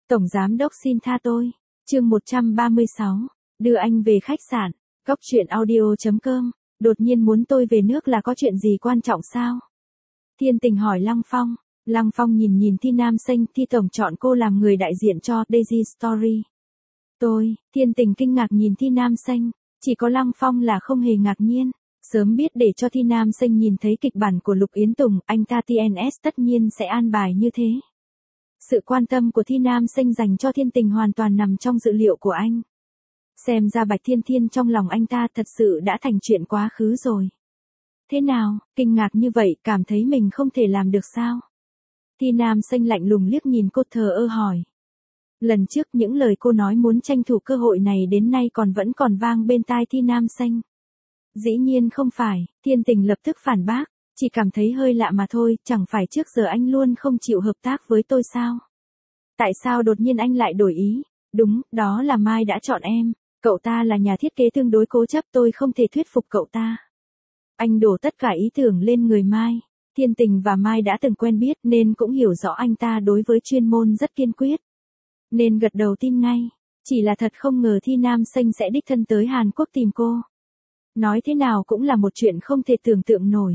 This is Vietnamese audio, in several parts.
Tổng giám đốc xin tha tôi. Chương 136. Đưa anh về khách sạn. Cóc truyện audio.com. Đột nhiên muốn tôi về nước là có chuyện gì quan trọng sao? Thiên Tình hỏi Lăng Phong. Lăng Phong nhìn Thi Nam Xanh, Thi tổng chọn cô làm người đại diện cho Daisy Story. Thiên Tình kinh ngạc nhìn Thi Nam Xanh, chỉ có Lăng Phong là không hề ngạc nhiên. Sớm biết để cho Thi Nam Xanh nhìn thấy kịch bản của Lục Yến Tùng, anh ta TNS tất nhiên sẽ an bài như thế. Sự quan tâm của Thi Nam Xanh dành cho Thiên Tình hoàn toàn nằm trong dự liệu của anh. Xem ra Bạch Thiên Thiên trong lòng anh ta thật sự đã thành chuyện quá khứ rồi. Thế nào, kinh ngạc như vậy, cảm thấy mình không thể làm được sao? Thi Nam Xanh lạnh lùng liếc nhìn cô, thờ ơ hỏi. Lần trước những lời cô nói muốn tranh thủ cơ hội này đến nay vẫn còn vang bên tai Thi Nam Xanh. Dĩ nhiên không phải, Thiên Tình lập tức phản bác, chỉ cảm thấy hơi lạ mà thôi, chẳng phải trước giờ anh luôn không chịu hợp tác với tôi sao? Tại sao đột nhiên anh lại đổi ý? Đúng, đó là Mai đã chọn em, cậu ta là nhà thiết kế tương đối cố chấp, tôi không thể thuyết phục cậu ta. Anh đổ tất cả ý tưởng lên người Mai. Thiên Tình và Mai đã từng quen biết nên cũng hiểu rõ anh ta đối với chuyên môn rất kiên quyết. Nên gật đầu tin ngay, chỉ là thật không ngờ Thi Nam Xanh sẽ đích thân tới Hàn Quốc tìm cô. Nói thế nào cũng là một chuyện không thể tưởng tượng nổi.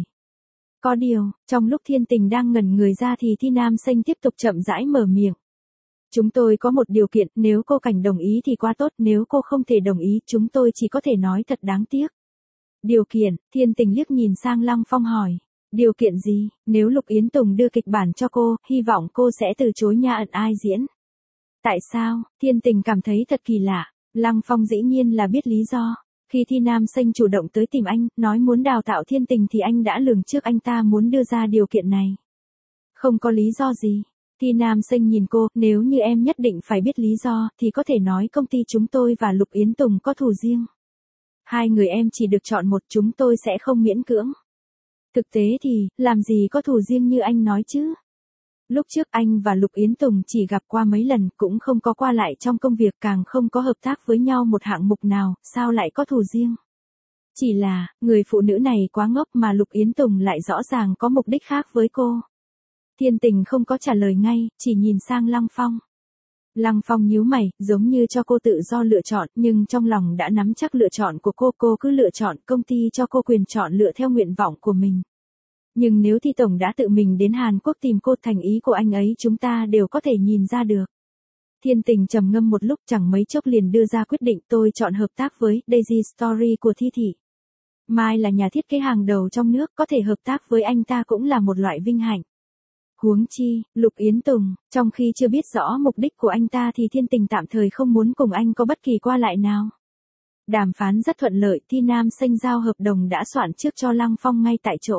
Có điều, trong lúc Thiên Tình đang ngẩn người ra thì Thi Nam Xanh tiếp tục chậm rãi mở miệng. Chúng tôi có một điều kiện, nếu cô Cảnh đồng ý thì quá tốt, nếu cô không thể đồng ý chúng tôi chỉ có thể nói thật đáng tiếc. Điều kiện, Thiên Tình liếc nhìn sang Lăng Phong hỏi. Điều kiện gì? Nếu Lục Yến Tùng đưa kịch bản cho cô, hy vọng cô sẽ từ chối nha ẩn ai diễn. Tại sao? Thiên Tình cảm thấy thật kỳ lạ. Lăng Phong dĩ nhiên là biết lý do. Khi Thi Nam Xanh chủ động tới tìm anh, nói muốn đào tạo Thiên Tình thì anh đã lường trước anh ta muốn đưa ra điều kiện này. Không có lý do gì. Thi Nam Xanh nhìn cô, nếu như em nhất định phải biết lý do, thì có thể nói công ty chúng tôi và Lục Yến Tùng có thù riêng. Hai người em chỉ được chọn một, chúng tôi sẽ không miễn cưỡng. Thực tế thì, làm gì có thù riêng như anh nói chứ? Lúc trước anh và Lục Yến Tùng chỉ gặp qua mấy lần, cũng không có qua lại trong công việc, càng không có hợp tác với nhau một hạng mục nào, sao lại có thù riêng? Chỉ là, người phụ nữ này quá ngốc mà Lục Yến Tùng lại rõ ràng có mục đích khác với cô. Thiên Tình không có trả lời ngay, chỉ nhìn sang Lăng Phong. Lăng Phong nhíu mày, giống như cho cô tự do lựa chọn, nhưng trong lòng đã nắm chắc lựa chọn của cô cứ lựa chọn, công ty cho cô quyền chọn lựa theo nguyện vọng của mình. Nhưng nếu Thi tổng đã tự mình đến Hàn Quốc tìm cô, thành ý của anh ấy chúng ta đều có thể nhìn ra được. Thiên Tình trầm ngâm một lúc, chẳng mấy chốc liền đưa ra quyết định, tôi chọn hợp tác với Daisy Story của Thi thị. Mai là nhà thiết kế hàng đầu trong nước, có thể hợp tác với anh ta cũng là một loại vinh hạnh. Huống chi, Lục Yến Tùng, trong khi chưa biết rõ mục đích của anh ta thì Thiên Tình tạm thời không muốn cùng anh có bất kỳ qua lại nào. Đàm phán rất thuận lợi, Thi Nam Xanh giao hợp đồng đã soạn trước cho Lăng Phong ngay tại chỗ.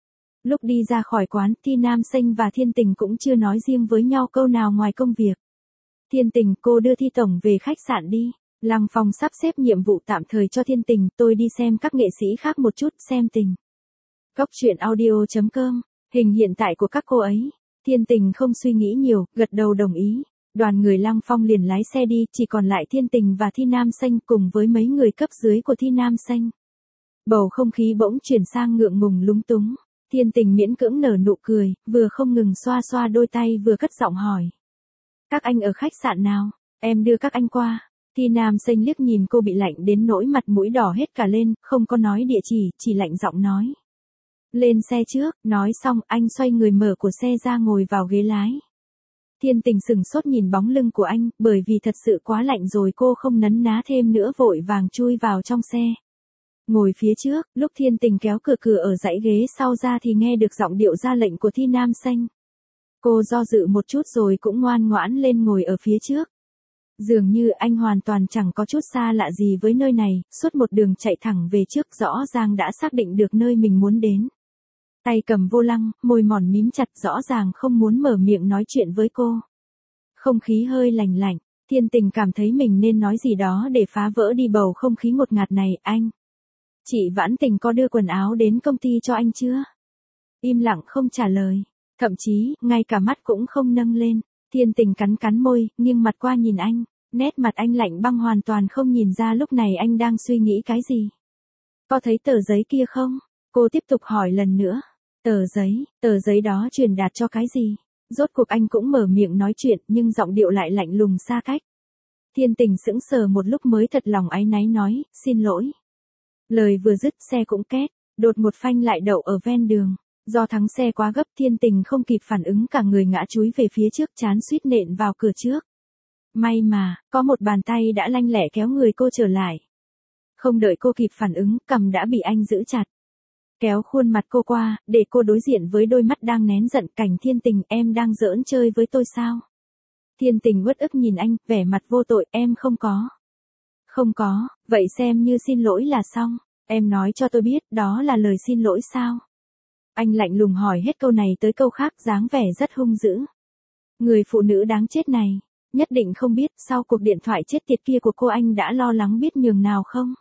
Lúc đi ra khỏi quán, Thi Nam Xanh và Thiên Tình cũng chưa nói riêng với nhau câu nào ngoài công việc. Thiên Tình, cô đưa Thi tổng về khách sạn đi. Lăng Phong sắp xếp nhiệm vụ tạm thời cho Thiên Tình, tôi đi xem các nghệ sĩ khác một chút, xem tình. Cóc truyện audio.com. Hình hiện tại của các cô ấy. Thiên Tình không suy nghĩ nhiều, gật đầu đồng ý. Đoàn người Lăng Phong liền lái xe đi, chỉ còn lại Thiên Tình và Thi Nam Xanh cùng với mấy người cấp dưới của Thi Nam Xanh. Bầu không khí bỗng chuyển sang ngượng ngùng lúng túng. Thiên Tình miễn cưỡng nở nụ cười, vừa không ngừng xoa xoa đôi tay vừa cất giọng hỏi. Các anh ở khách sạn nào? Em đưa các anh qua. Thi Nam Xanh liếc nhìn cô bị lạnh đến nỗi mặt mũi đỏ hết cả lên, không có nói địa chỉ lạnh giọng nói. Lên xe trước, nói xong anh xoay người mở của xe ra ngồi vào ghế lái. Thiên Tình sừng sốt nhìn bóng lưng của anh, bởi vì thật sự quá lạnh rồi cô không nấn ná thêm nữa, vội vàng chui vào trong xe. Ngồi phía trước, lúc Thiên Tình kéo cửa ở dãy ghế sau ra thì nghe được giọng điệu ra lệnh của Thi Nam Xanh. Cô do dự một chút rồi cũng ngoan ngoãn lên ngồi ở phía trước. Dường như anh hoàn toàn chẳng có chút xa lạ gì với nơi này, suốt một đường chạy thẳng về trước, rõ ràng đã xác định được nơi mình muốn đến. Tay cầm vô lăng, môi mòn mím chặt, rõ ràng không muốn mở miệng nói chuyện với cô. Không khí hơi lạnh lạnh, Thiên Tình cảm thấy mình nên nói gì đó để phá vỡ đi bầu không khí ngột ngạt này. Anh, chị Vãn Tình có đưa quần áo đến công ty cho anh chưa? Im lặng không trả lời, thậm chí, ngay cả mắt cũng không nâng lên. Thiên Tình cắn môi, nghiêng mặt qua nhìn anh, nét mặt anh lạnh băng, hoàn toàn không nhìn ra lúc này anh đang suy nghĩ cái gì. Có thấy tờ giấy kia không? Cô tiếp tục hỏi lần nữa. Tờ giấy đó truyền đạt cho cái gì? Rốt cuộc anh cũng mở miệng nói chuyện nhưng giọng điệu lại lạnh lùng xa cách. Thiên Tình sững sờ một lúc mới thật lòng áy náy nói, xin lỗi. Lời vừa dứt xe cũng két, đột một phanh lại đậu ở ven đường. Do thắng xe quá gấp Thiên Tình không kịp phản ứng cả người ngã chúi về phía trước chán suýt nện vào cửa trước. May mà, có một bàn tay đã lanh lẹ kéo người cô trở lại. Không đợi cô kịp phản ứng, cằm đã bị anh giữ chặt. Kéo khuôn mặt cô qua, để cô đối diện với đôi mắt đang nén giận. Cảnh Thiên Tình, em đang giỡn chơi với tôi sao? Thiên Tình uất ức nhìn anh, vẻ mặt vô tội, em không có. Không có, vậy xem như xin lỗi là xong. Em nói cho tôi biết, đó là lời xin lỗi sao? Anh lạnh lùng hỏi hết câu này tới câu khác, dáng vẻ rất hung dữ. Người phụ nữ đáng chết này, nhất định không biết sau cuộc điện thoại chết tiệt kia của cô anh đã lo lắng biết nhường nào không?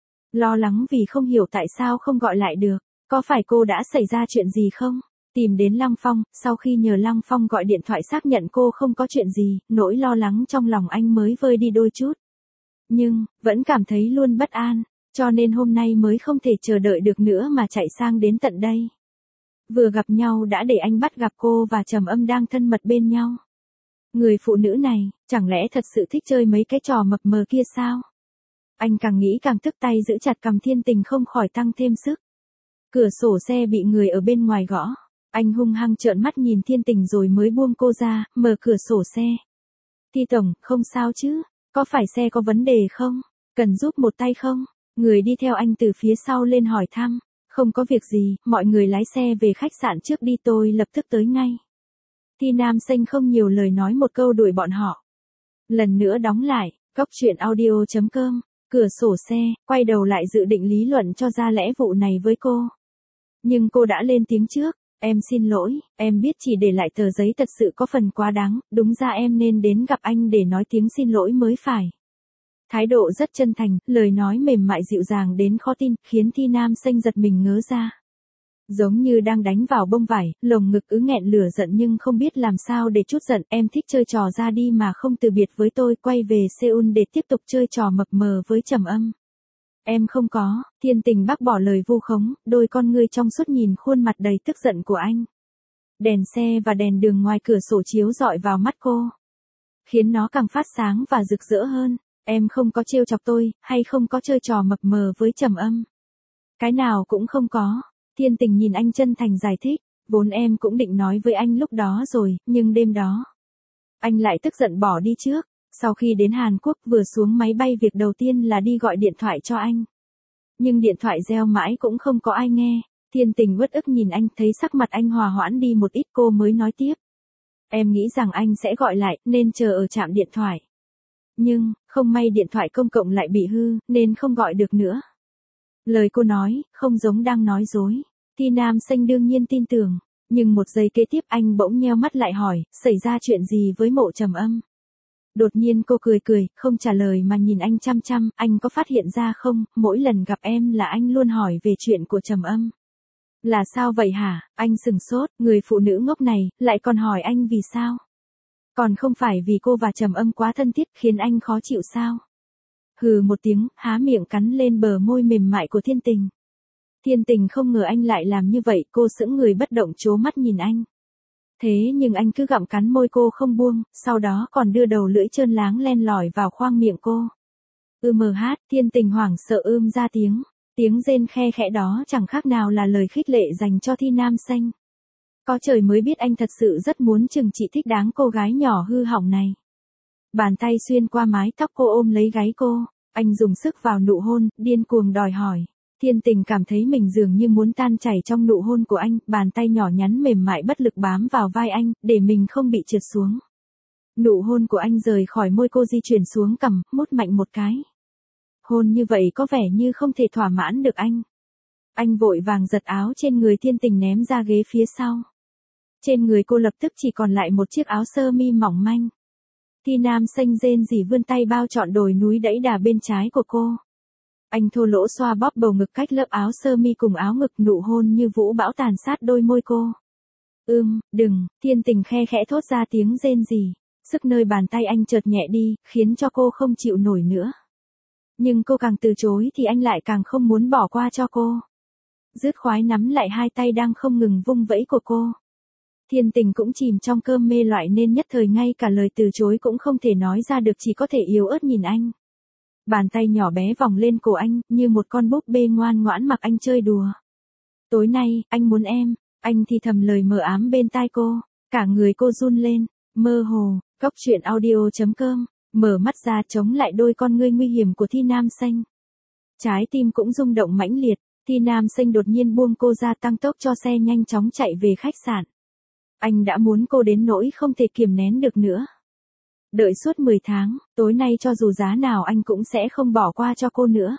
Lo lắng vì không hiểu tại sao không gọi lại được. Có phải cô đã xảy ra chuyện gì không? Tìm đến Lăng Phong, sau khi nhờ Lăng Phong gọi điện thoại xác nhận cô không có chuyện gì, nỗi lo lắng trong lòng anh mới vơi đi đôi chút. Nhưng, vẫn cảm thấy luôn bất an, cho nên hôm nay mới không thể chờ đợi được nữa mà chạy sang đến tận đây. Vừa gặp nhau đã để anh bắt gặp cô và Trầm Âm đang thân mật bên nhau. Người phụ nữ này, chẳng lẽ thật sự thích chơi mấy cái trò mập mờ kia sao? Anh càng nghĩ càng tức, tay giữ chặt cằm Thiên Tình không khỏi tăng thêm sức. Cửa sổ xe bị người ở bên ngoài gõ. Anh hung hăng trợn mắt nhìn Thiên Tình rồi mới buông cô ra, mở cửa sổ xe. Thi tổng, không sao chứ? Có phải xe có vấn đề không? Cần giúp một tay không? Người đi theo anh từ phía sau lên hỏi thăm. Không có việc gì, mọi người lái xe về khách sạn trước đi, tôi lập tức tới ngay. Thi Nam Xanh không nhiều lời nói một câu đuổi bọn họ. Lần nữa đóng lại, Cóc Truyện Audio.com, cửa sổ xe, quay đầu lại dự định lý luận cho ra lẽ vụ này với cô. Nhưng cô đã lên tiếng trước, em xin lỗi, em biết chỉ để lại tờ giấy thật sự có phần quá đáng, đúng ra em nên đến gặp anh để nói tiếng xin lỗi mới phải. Thái độ rất chân thành, lời nói mềm mại dịu dàng đến khó tin, khiến Thi Nam Xanh giật mình ngớ ra. Giống như đang đánh vào bông vải, lồng ngực cứ nghẹn lửa giận nhưng không biết làm sao để trút giận. Em thích chơi trò ra đi mà không từ biệt với tôi, quay về Seoul để tiếp tục chơi trò mập mờ với Trầm Âm. Em không có. Thiên Tình bác bỏ lời vu khống, đôi con ngươi trong suốt nhìn khuôn mặt đầy tức giận của anh. Đèn xe và đèn đường ngoài cửa sổ chiếu rọi vào mắt cô, khiến nó càng phát sáng và rực rỡ hơn. Em không có trêu chọc tôi, hay không có chơi trò mập mờ với Trầm Âm. Cái nào cũng không có. Thiên Tình nhìn anh chân thành giải thích, vốn em cũng định nói với anh lúc đó rồi, nhưng đêm đó, anh lại tức giận bỏ đi trước. Sau khi đến Hàn Quốc vừa xuống máy bay việc đầu tiên là đi gọi điện thoại cho anh. Nhưng điện thoại reo mãi cũng không có ai nghe. Thiên Tình uất ức nhìn anh, thấy sắc mặt anh hòa hoãn đi một ít cô mới nói tiếp. Em nghĩ rằng anh sẽ gọi lại, nên chờ ở trạm điện thoại. Nhưng, không may điện thoại công cộng lại bị hư, nên không gọi được nữa. Lời cô nói, không giống đang nói dối. Thi Nam Xanh đương nhiên tin tưởng. Nhưng một giây kế tiếp anh bỗng nheo mắt lại hỏi, xảy ra chuyện gì với Mộ Trầm Âm? Đột nhiên cô cười cười, không trả lời mà nhìn anh chăm chăm, anh có phát hiện ra không, mỗi lần gặp em là anh luôn hỏi về chuyện của Trầm Âm. Là sao vậy hả? Anh sừng sốt, người phụ nữ ngốc này, lại còn hỏi anh vì sao? Còn không phải vì cô và Trầm Âm quá thân thiết khiến anh khó chịu sao? Hừ một tiếng, há miệng cắn lên bờ môi mềm mại của Thiên Tình. Thiên Tình không ngờ anh lại làm như vậy, cô sững người bất động trố mắt nhìn anh. Thế nhưng anh cứ gặm cắn môi cô không buông, sau đó còn đưa đầu lưỡi trơn láng len lỏi vào khoang miệng cô. Thiên Tình hoảng sợ ra tiếng. Tiếng rên khe khẽ đó chẳng khác nào là lời khích lệ dành cho Thi Nam Xanh. Có trời mới biết anh thật sự rất muốn trừng trị thích đáng cô gái nhỏ hư hỏng này. Bàn tay xuyên qua mái tóc cô ôm lấy gáy cô, anh dùng sức vào nụ hôn, điên cuồng đòi hỏi. Thiên Tình cảm thấy mình dường như muốn tan chảy trong nụ hôn của anh, bàn tay nhỏ nhắn mềm mại bất lực bám vào vai anh, để mình không bị trượt xuống. Nụ hôn của anh rời khỏi môi cô di chuyển xuống cằm, mút mạnh một cái. Hôn như vậy có vẻ như không thể thỏa mãn được anh. Anh vội vàng giật áo trên người Thiên Tình ném ra ghế phía sau. Trên người cô lập tức chỉ còn lại một chiếc áo sơ mi mỏng manh. Thi Nam Xanh rên rỉ vươn tay bao trọn đồi núi đẫy đà bên trái của cô. Anh thô lỗ xoa bóp bầu ngực cách lớp áo sơ mi cùng áo ngực, nụ hôn như vũ bão tàn sát đôi môi cô. Đừng, Thiên Tình khe khẽ thốt ra tiếng rên rỉ. Sức nơi bàn tay anh chợt nhẹ đi, khiến cho cô không chịu nổi nữa. Nhưng cô càng từ chối thì anh lại càng không muốn bỏ qua cho cô. Dứt khoái nắm lại hai tay đang không ngừng vung vẫy của cô. Thiên Tình cũng chìm trong cơm mê loại nên nhất thời ngay cả lời từ chối cũng không thể nói ra được, chỉ có thể yếu ớt nhìn anh. Bàn tay nhỏ bé vòng lên cổ anh, như một con búp bê ngoan ngoãn mặc anh chơi đùa. Tối nay, anh muốn em, anh thì thầm lời mờ ám bên tai cô, cả người cô run lên, mơ hồ. Cóc truyện audio.com, mở mắt ra chống lại đôi con ngươi nguy hiểm của Thi Nam Xanh. Trái tim cũng rung động mãnh liệt, Thi Nam Xanh đột nhiên buông cô ra tăng tốc cho xe nhanh chóng chạy về khách sạn. Anh đã muốn cô đến nỗi không thể kiềm nén được nữa. Đợi suốt 10 tháng, tối nay cho dù giá nào anh cũng sẽ không bỏ qua cho cô nữa.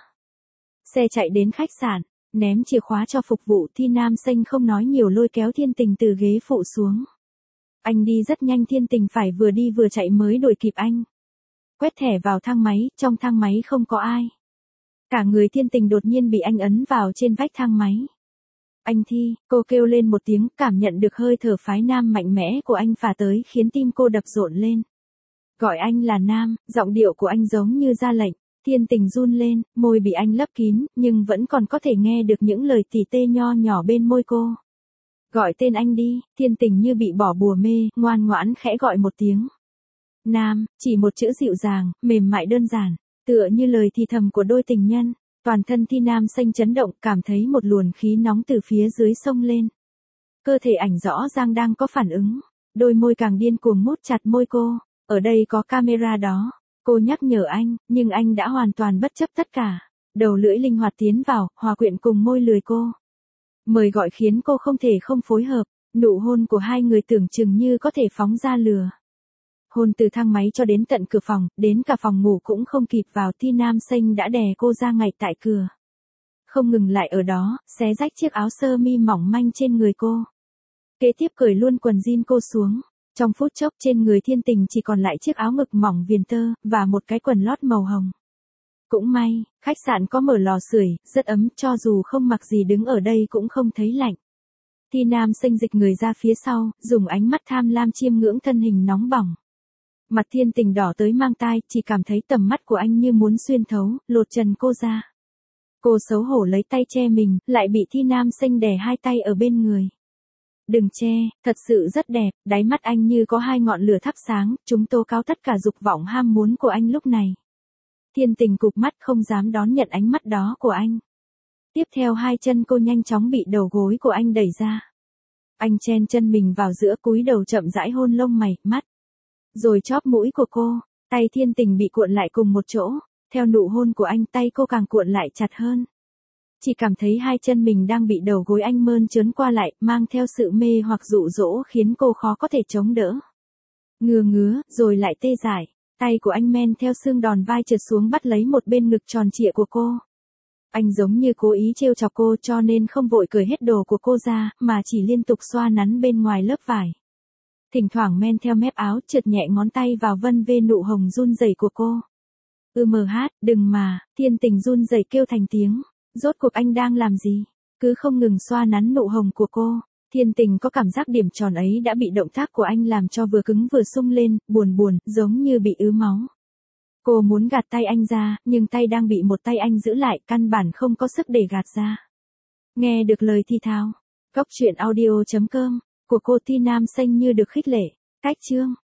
Xe chạy đến khách sạn, ném chìa khóa cho phục vụ, Thi Nam Xanh không nói nhiều lôi kéo Thiên Tình từ ghế phụ xuống. Anh đi rất nhanh, Thiên Tình phải vừa đi vừa chạy mới đuổi kịp anh. Quét thẻ vào thang máy, trong thang máy không có ai. Cả người Thiên Tình đột nhiên bị anh ấn vào trên vách thang máy. Anh Thi, cô kêu lên một tiếng, cảm nhận được hơi thở phái nam mạnh mẽ của anh phả tới khiến tim cô đập rộn lên. Gọi anh là Nam, giọng điệu của anh giống như ra lệnh. Thiên Tình run lên, môi bị anh lấp kín, nhưng vẫn còn có thể nghe được những lời tỉ tê nho nhỏ bên môi cô. Gọi tên anh đi, Thiên Tình như bị bỏ bùa mê, ngoan ngoãn khẽ gọi một tiếng. Nam, chỉ một chữ dịu dàng, mềm mại đơn giản, tựa như lời thì thầm của đôi tình nhân. Toàn thân Thi Nam Xanh chấn động, cảm thấy một luồng khí nóng từ phía dưới xông lên. Cơ thể ảnh rõ ràng đang có phản ứng, đôi môi càng điên cuồng mút chặt môi cô. Ở đây có camera đó, cô nhắc nhở anh, nhưng anh đã hoàn toàn bất chấp tất cả. Đầu lưỡi linh hoạt tiến vào, hòa quyện cùng môi lưỡi cô. Mời gọi khiến cô không thể không phối hợp, nụ hôn của hai người tưởng chừng như có thể phóng ra lửa. Hôn từ thang máy cho đến tận cửa phòng, đến cả phòng ngủ cũng không kịp vào, Thi Nam Xanh đã đè cô ra ngay tại cửa. Không ngừng lại ở đó, xé rách chiếc áo sơ mi mỏng manh trên người cô. Kế tiếp cởi luôn quần jean cô xuống. Trong phút chốc trên người Thiên Tình chỉ còn lại chiếc áo ngực mỏng viền tơ, và một cái quần lót màu hồng. Cũng may, khách sạn có mở lò sưởi, rất ấm, cho dù không mặc gì đứng ở đây cũng không thấy lạnh. Thi Nam Xanh dịch người ra phía sau, dùng ánh mắt tham lam chiêm ngưỡng thân hình nóng bỏng. Mặt Thiên Tình đỏ tới mang tai, chỉ cảm thấy tầm mắt của anh như muốn xuyên thấu, lột trần cô ra. Cô xấu hổ lấy tay che mình, lại bị Thi Nam Xanh đè hai tay ở bên người. Đừng che, thật sự rất đẹp, đáy mắt anh như có hai ngọn lửa thắp sáng, chúng tố cáo tất cả dục vọng ham muốn của anh lúc này. Thiên Tình cụp mắt không dám đón nhận ánh mắt đó của anh. Tiếp theo hai chân cô nhanh chóng bị đầu gối của anh đẩy ra. Anh chen chân mình vào giữa, cúi đầu chậm rãi hôn lông mày, mắt. Rồi chóp mũi của cô, tay Thiên Tình bị cuộn lại cùng một chỗ, theo nụ hôn của anh tay cô càng cuộn lại chặt hơn. Chỉ cảm thấy hai chân mình đang bị đầu gối anh mơn trớn qua lại, mang theo sự mê hoặc dụ dỗ khiến cô khó có thể chống đỡ. Ngứa, rồi lại tê dại, tay của anh men theo xương đòn vai trượt xuống bắt lấy một bên ngực tròn trịa của cô. Anh giống như cố ý trêu chọc cô cho nên không vội cởi hết đồ của cô ra, mà chỉ liên tục xoa nắn bên ngoài lớp vải. Thỉnh thoảng men theo mép áo trượt nhẹ ngón tay vào vân vê nụ hồng run rẩy của cô. Đừng mà, Thiên Tình run rẩy kêu thành tiếng. Rốt cuộc anh đang làm gì? Cứ không ngừng xoa nắn nụ hồng của cô. Thiên Tình có cảm giác điểm tròn ấy đã bị động tác của anh làm cho vừa cứng vừa sung lên, buồn, giống như bị ứ máu. Cô muốn gạt tay anh ra, nhưng tay đang bị một tay anh giữ lại, căn bản không có sức để gạt ra. Nghe được lời thì thào. Cóc truyện audio.com của cô Thi Nam Xanh như được khích lệ. Cách chương.